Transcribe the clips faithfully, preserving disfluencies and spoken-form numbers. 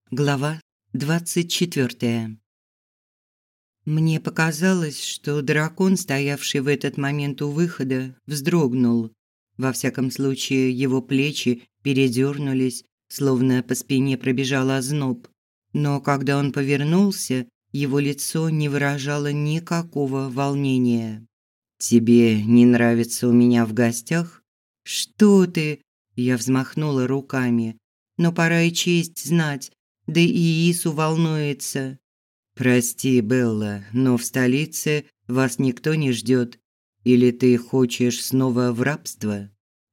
Глава двадцать четвёртая. Мне показалось, что дракон, стоявший в этот момент у выхода, вздрогнул. Во всяком случае, его плечи передернулись, словно по спине пробежал озноб. Но когда он повернулся, его лицо не выражало никакого волнения. «Тебе не нравится у меня в гостях?» «Что ты?» – я взмахнула руками. «Но пора и честь знать. Да и Ису волнуется». «Прости, Белла, но в столице вас никто не ждет. Или ты хочешь снова в рабство?»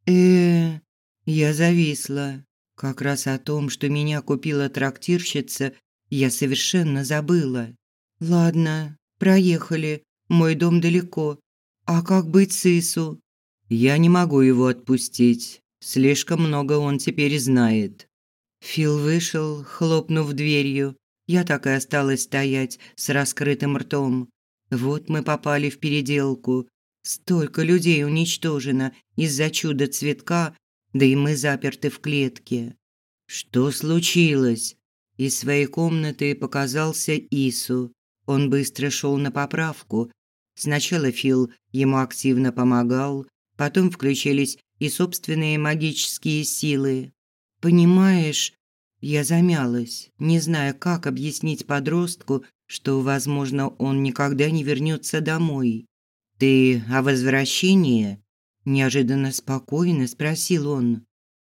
э Я зависла. Как раз о том, что меня купила трактирщица, я совершенно забыла. «Ладно, проехали. Мой дом далеко. А как быть с Ису?» «Я не могу его отпустить. Слишком много он теперь знает». Фил вышел, хлопнув дверью. Я так и осталась стоять с раскрытым ртом. Вот мы попали в переделку. Столько людей уничтожено из-за чуда-цветка, да и мы заперты в клетке. Что случилось? Из своей комнаты показался Ису. Он быстро шел на поправку. Сначала Фил ему активно помогал, потом включились и собственные магические силы. «Понимаешь...» Я замялась, не зная, как объяснить подростку, что, возможно, он никогда не вернется домой. «Ты о возвращении?» – неожиданно спокойно спросил он.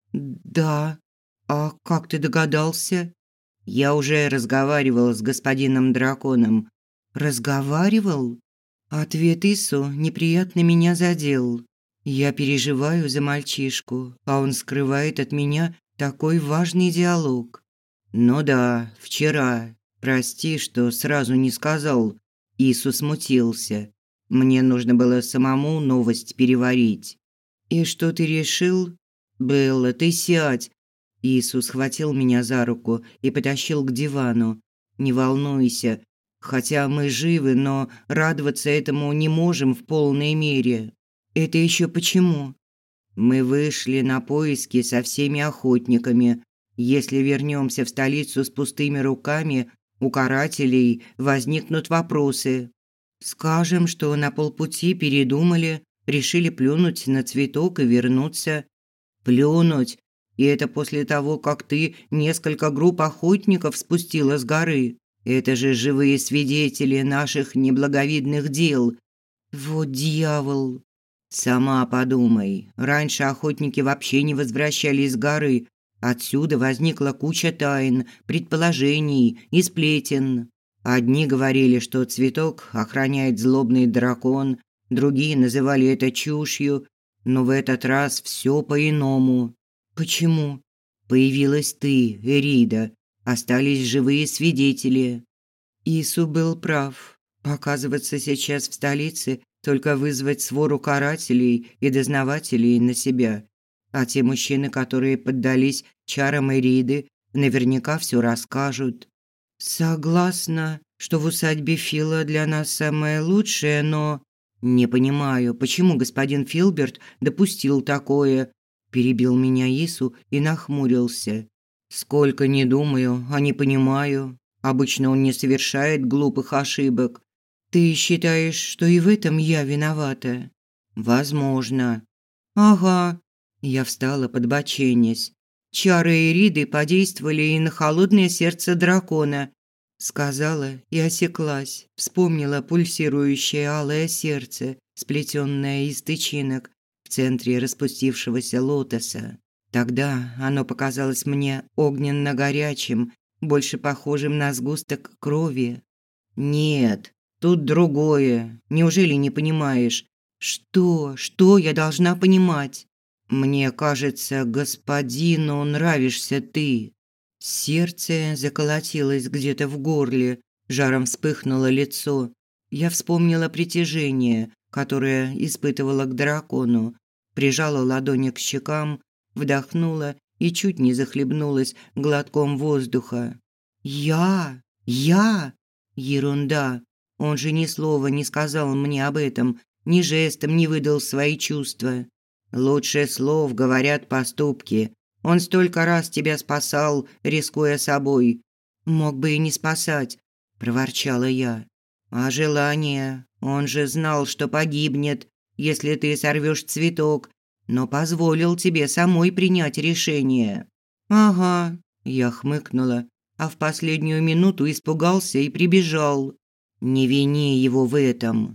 «Да. А как ты догадался?» «Я уже разговаривал с господином драконом». «Разговаривал?» Ответ Ису неприятно меня задел. Я переживаю за мальчишку, а он скрывает от меня такой важный диалог. «Ну да, вчера. Прости, что сразу не сказал». Ису смутился. Мне нужно было самому новость переварить. «И что ты решил?» «Белла, ты сядь». Ису схватил меня за руку и потащил к дивану. «Не волнуйся. Хотя мы живы, но радоваться этому не можем в полной мере». «Это еще почему?» «Мы вышли на поиски со всеми охотниками. Если вернемся в столицу с пустыми руками, у карателей возникнут вопросы. Скажем, что на полпути передумали, решили плюнуть на цветок и вернуться». «Плюнуть? И это после того, как ты несколько групп охотников спустила с горы? Это же живые свидетели наших неблаговидных дел». «Вот дьявол!» «Сама подумай. Раньше охотники вообще не возвращались с горы. Отсюда возникла куча тайн, предположений и сплетен. Одни говорили, что цветок охраняет злобный дракон, другие называли это чушью. Но в этот раз все по-иному». «Почему?» «Появилась ты, Эрида. Остались живые свидетели». Ису был прав. Показываться сейчас в столице – только вызвать свору карателей и дознавателей на себя. А те мужчины, которые поддались чарам Эриды, наверняка все расскажут. «Согласна, что в усадьбе Фила для нас самое лучшее, но...» «Не понимаю, почему господин Филберт допустил такое?» Перебил меня Ису и нахмурился. «Сколько не думаю, а не понимаю. Обычно он не совершает глупых ошибок. Ты считаешь, что и в этом я виновата?» «Возможно». «Ага». Я встала, подбоченясь. «Чары Эриды подействовали и на холодное сердце дракона», сказала и осеклась, вспомнила пульсирующее алое сердце, сплетенное из тычинок в центре распустившегося лотоса. Тогда оно показалось мне огненно-горячим, больше похожим на сгусток крови. «Нет, тут другое. Неужели не понимаешь?» «Что? Что я должна понимать?» «Мне кажется, господину нравишься ты». Сердце заколотилось где-то в горле, жаром вспыхнуло лицо. Я вспомнила притяжение, которое испытывала к дракону, прижала ладони к щекам, вдохнула и чуть не захлебнулась глотком воздуха. «Я? Я? Ерунда! Он же ни слова не сказал мне об этом, ни жестом не выдал свои чувства. Лучше слов говорят поступки. Он столько раз тебя спасал, рискуя собой. Мог бы и не спасать, проворчала я. А желание? Он же знал, что погибнет, если ты сорвешь цветок, но позволил тебе самой принять решение. Ага, я хмыкнула, а в последнюю минуту испугался и прибежал. Не вини его в этом.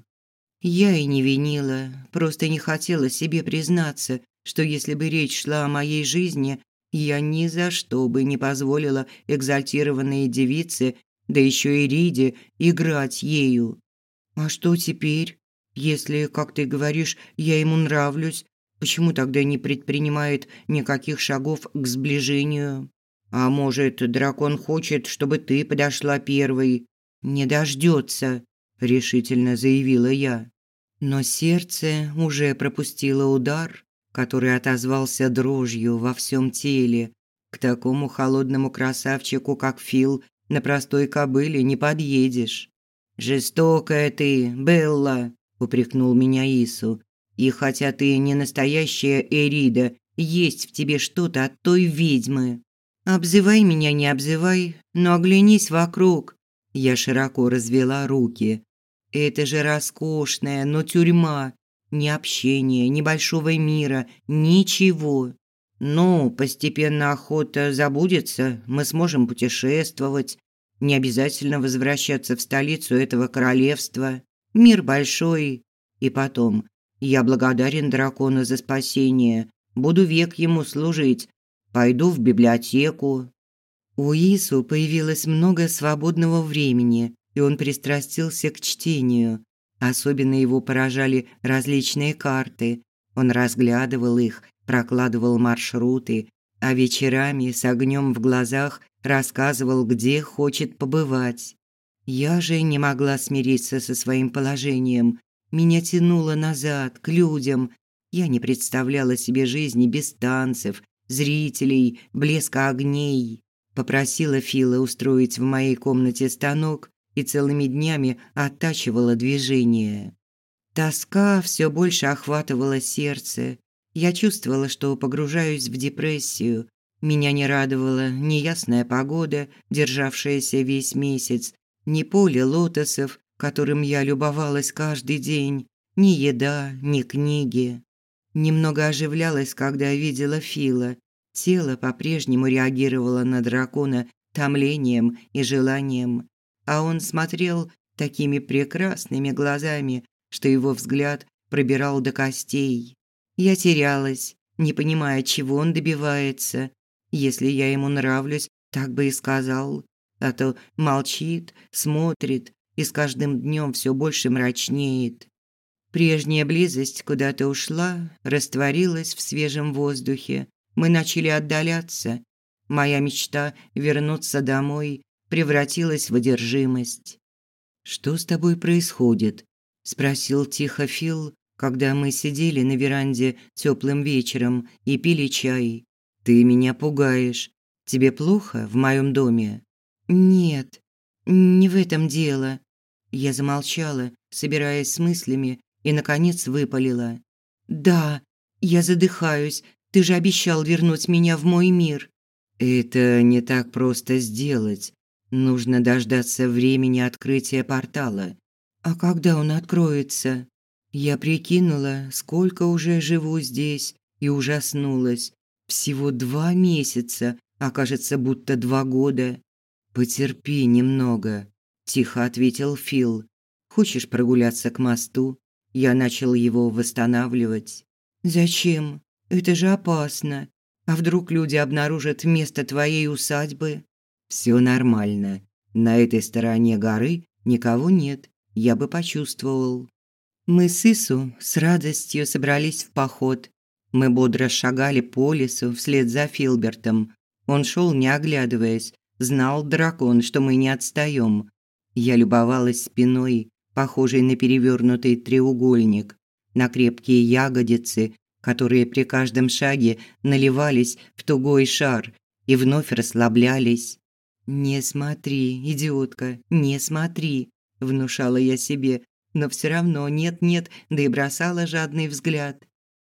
Я и не винила, просто не хотела себе признаться, что если бы речь шла о моей жизни, я ни за что бы не позволила экзальтированной девице, да еще и Риде, играть ею. А что теперь? Если, как ты говоришь, я ему нравлюсь, почему тогда не предпринимает никаких шагов к сближению? А может, дракон хочет, чтобы ты подошла первой? Не дождется, решительно заявила я. Но сердце уже пропустило удар, который отозвался дрожью во всем теле. К такому холодному красавчику, как Фил, на простой кобыле не подъедешь. «Жестокая ты, Белла», – упрекнул меня Ису. «И хотя ты не настоящая Эрида, есть в тебе что-то от той ведьмы. Обзывай меня, не обзывай, но оглянись вокруг». Я широко развела руки. «Это же роскошная, но тюрьма. Ни общения, ни большого мира, ничего. Ну, постепенно охота забудется, мы сможем путешествовать. Не обязательно возвращаться в столицу этого королевства. Мир большой. И потом, я благодарен дракону за спасение. Буду век ему служить. Пойду в библиотеку». У Ису появилось много свободного времени, и он пристрастился к чтению. Особенно его поражали различные карты. Он разглядывал их, прокладывал маршруты, а вечерами с огнем в глазах рассказывал, где хочет побывать. Я же не могла смириться со своим положением. Меня тянуло назад, к людям. Я не представляла себе жизни без танцев, зрителей, блеска огней. Попросила Фила устроить в моей комнате станок и целыми днями оттачивала движение. Тоска все больше охватывала сердце. Я чувствовала, что погружаюсь в депрессию. Меня не радовала ни ясная погода, державшаяся весь месяц, ни поле лотосов, которым я любовалась каждый день, ни еда, ни книги. Немного оживлялась, когда видела Фила. Тело по-прежнему реагировало на дракона томлением и желанием, а он смотрел такими прекрасными глазами, что его взгляд пробирал до костей. Я терялась, не понимая, чего он добивается. Если я ему нравлюсь, так бы и сказал, а то молчит, смотрит и с каждым днем все больше мрачнеет. Прежняя близость куда-то ушла, растворилась в свежем воздухе. Мы начали отдаляться. Моя мечта вернуться домой превратилась в одержимость. «Что с тобой происходит?» – спросил тихо Фил, когда мы сидели на веранде теплым вечером и пили чай. «Ты меня пугаешь. Тебе плохо в моем доме?» «Нет, не в этом дело». Я замолчала, собираясь с мыслями, и, наконец, выпалила. «Да, я задыхаюсь. Ты же обещал вернуть меня в мой мир». «Это не так просто сделать. Нужно дождаться времени открытия портала». «А когда он откроется?» Я прикинула, сколько уже живу здесь, и ужаснулась. Всего два месяца, а кажется, будто два года. «Потерпи немного», – тихо ответил Фил. «Хочешь прогуляться к мосту?» Я начал его восстанавливать. «Зачем? Это же опасно. А вдруг люди обнаружат место твоей усадьбы?» «Все нормально. На этой стороне горы никого нет. Я бы почувствовал». Мы с Ису с радостью собрались в поход. Мы бодро шагали по лесу вслед за Филбертом. Он шел, не оглядываясь. Знал дракон, что мы не отстаем. Я любовалась спиной, похожей на перевернутый треугольник, на крепкие ягодицы, которые при каждом шаге наливались в тугой шар и вновь расслаблялись. «Не смотри, идиотка, не смотри», – внушала я себе, но все равно нет-нет, да и бросала жадный взгляд.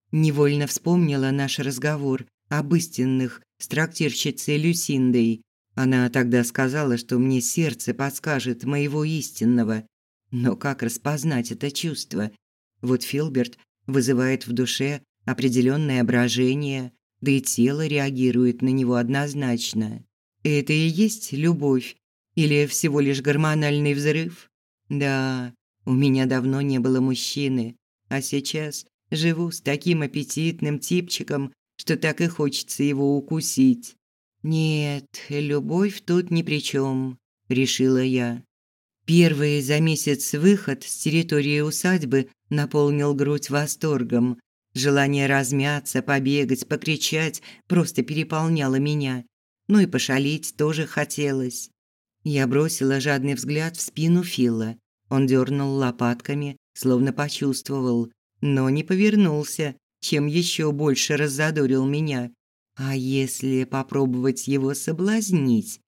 Невольно вспомнила наш разговор об истинных с трактирщицей Люсиндой. Она тогда сказала, что мне сердце подскажет моего истинного. Но как распознать это чувство? Вот Филберт вызывает в душе определенное брожение, да и тело реагирует на него однозначно. Это и есть любовь или всего лишь гормональный взрыв? Да, у меня давно не было мужчины, а сейчас живу с таким аппетитным типчиком, что так и хочется его укусить. Нет, любовь тут ни при чем, решила я. Первый за месяц выход с территории усадьбы наполнил грудь восторгом. Желание размяться, побегать, покричать просто переполняло меня. Ну и пошалить тоже хотелось. Я бросила жадный взгляд в спину Фила. Он дернул лопатками, словно почувствовал, но не повернулся, чем еще больше раззадорил меня. А если попробовать его соблазнить?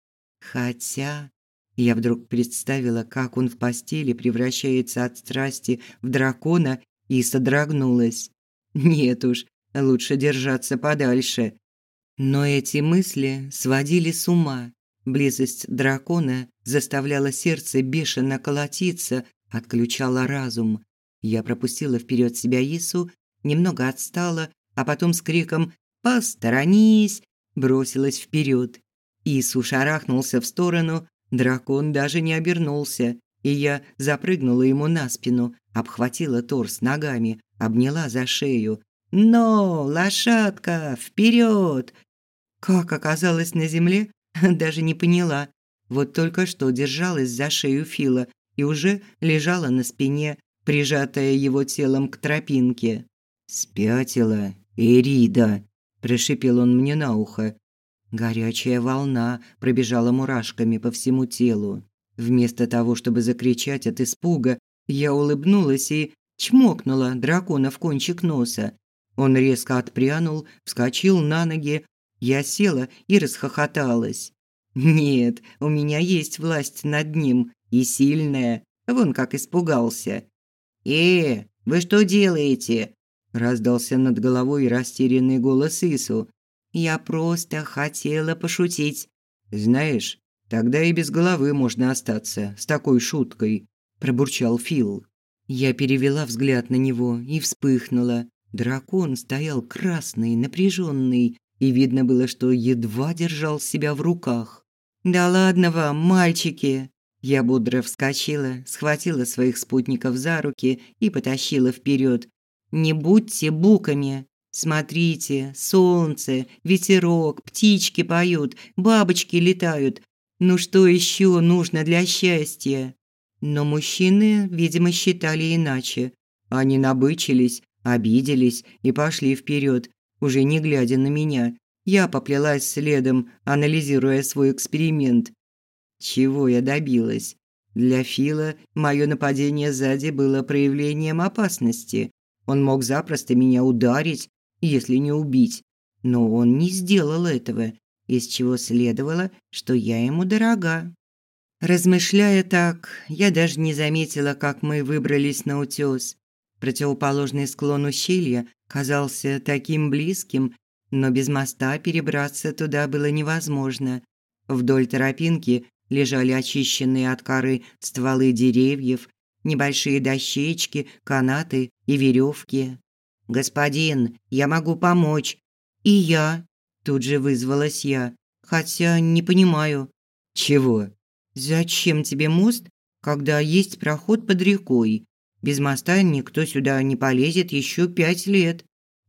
Хотя... Я вдруг представила, как он в постели превращается от страсти в дракона, и содрогнулась. Нет уж, лучше держаться подальше. Но эти мысли сводили с ума. Близость дракона заставляла сердце бешено колотиться, отключала разум. Я пропустила вперед себя Ису, немного отстала, а потом с криком «Посторонись!» бросилась вперед. Ису шарахнулся в сторону. Дракон даже не обернулся, и я запрыгнула ему на спину, обхватила торс ногами, обняла за шею. «Но, лошадка, вперед!» Как оказалась на земле, даже не поняла. Вот только что держалась за шею Фила и уже лежала на спине, прижатая его телом к тропинке. «Спятила, Эрида!» – прошипел он мне на ухо. Горячая волна пробежала мурашками по всему телу. Вместо того, чтобы закричать от испуга, я улыбнулась и чмокнула дракона в кончик носа. Он резко отпрянул, вскочил на ноги. Я села и расхохоталась. Нет, у меня есть власть над ним, и сильная. Вон как испугался. «Э, вы что делаете?» – раздался над головой растерянный голос Ису. «Я просто хотела пошутить». «Знаешь, тогда и без головы можно остаться с такой шуткой», – пробурчал Фил. Я перевела взгляд на него и вспыхнула. Дракон стоял красный, напряженный, и видно было, что едва держал себя в руках. «Да ладно вам, мальчики!» Я бодро вскочила, схватила своих спутников за руки и потащила вперед. «Не будьте буками! Смотрите, солнце, ветерок, птички поют, бабочки летают. Ну что еще нужно для счастья?» Но мужчины, видимо, считали иначе. Они набычились, обиделись и пошли вперед, уже не глядя на меня. Я поплелась следом, анализируя свой эксперимент. Чего я добилась? Для Фила мое нападение сзади было проявлением опасности. Он мог запросто меня ударить, если не убить. Но он не сделал этого, из чего следовало, что я ему дорога. Размышляя так, я даже не заметила, как мы выбрались на утёс. Противоположный склон ущелья казался таким близким, но без моста перебраться туда было невозможно. Вдоль тропинки лежали очищенные от коры стволы деревьев, небольшие дощечки, канаты и веревки. «Господин, я могу помочь». «И я», – тут же вызвалась я, хотя не понимаю. «Чего?» «Зачем тебе мост, когда есть проход под рекой? Без моста никто сюда не полезет еще пять лет».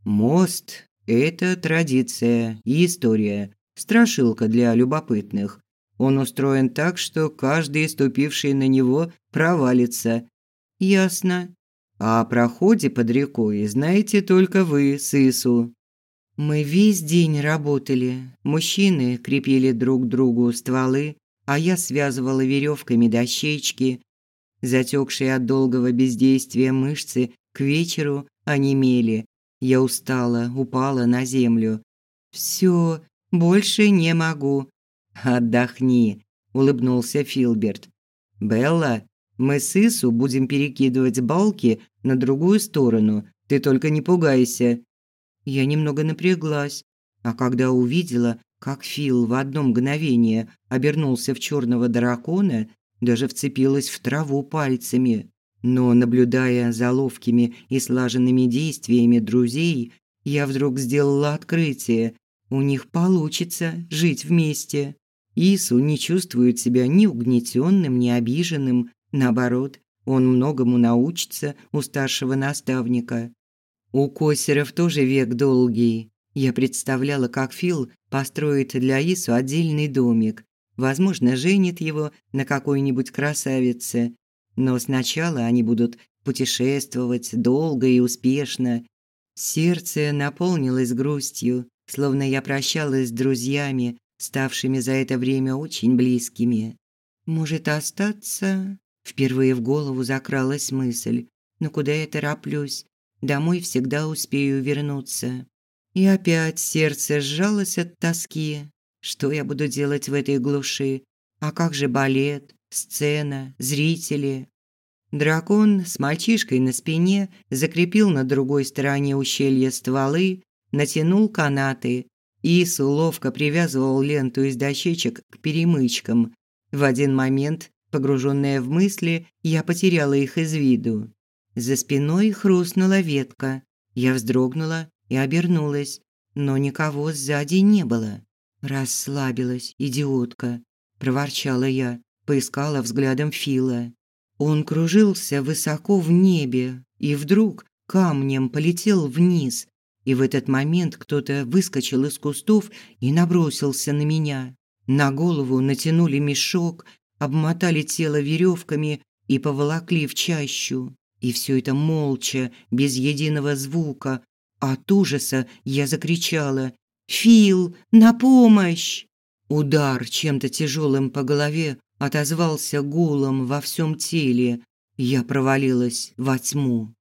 «Мост – это традиция и история, страшилка для любопытных. Он устроен так, что каждый, ступивший на него, провалится». «Ясно». «О проходе под рекой знаете только вы с Ису». Мы весь день работали. Мужчины крепили друг к другу стволы, а я связывала веревками дощечки. Затекшие от долгого бездействия мышцы к вечеру онемели. Я устала, упала на землю. «Всё, больше не могу». «Отдохни», – улыбнулся Филберт. «Белла, мы с Ису будем перекидывать балки на другую сторону. Ты только не пугайся». Я немного напряглась, а когда увидела, как Фил в одно мгновение обернулся в черного дракона, даже вцепилась в траву пальцами. Но, наблюдая за ловкими и слаженными действиями друзей, я вдруг сделала открытие. У них получится жить вместе. Ису не чувствует себя ни угнетенным, ни обиженным. Наоборот, он многому научится у старшего наставника. У Косеров тоже век долгий. Я представляла, как Фил построит для Ису отдельный домик. Возможно, женит его на какой-нибудь красавице. Но сначала они будут путешествовать долго и успешно. Сердце наполнилось грустью, словно я прощалась с друзьями, ставшими за это время очень близкими. Может, остаться? Впервые в голову закралась мысль. Но куда я тороплюсь? Домой всегда успею вернуться. И опять сердце сжалось от тоски. Что я буду делать в этой глуши? А как же балет, сцена, зрители? Дракон с мальчишкой на спине закрепил на другой стороне ущелья стволы, натянул канаты. Ису ловко привязывал ленту из дощечек к перемычкам. В один момент, погруженная в мысли, я потеряла их из виду. За спиной хрустнула ветка. Я вздрогнула и обернулась, но никого сзади не было. «Расслабилась, идиотка», – проворчала я, поискала взглядом Фила. Он кружился высоко в небе и вдруг камнем полетел вниз. И в этот момент кто-то выскочил из кустов и набросился на меня. На голову натянули мешок, обмотали тело веревками и поволокли в чащу. И все это молча, без единого звука. От ужаса я закричала: «Фил, на помощь!» Удар чем-то тяжелым по голове отозвался гулом во всем теле. Я провалилась во тьму.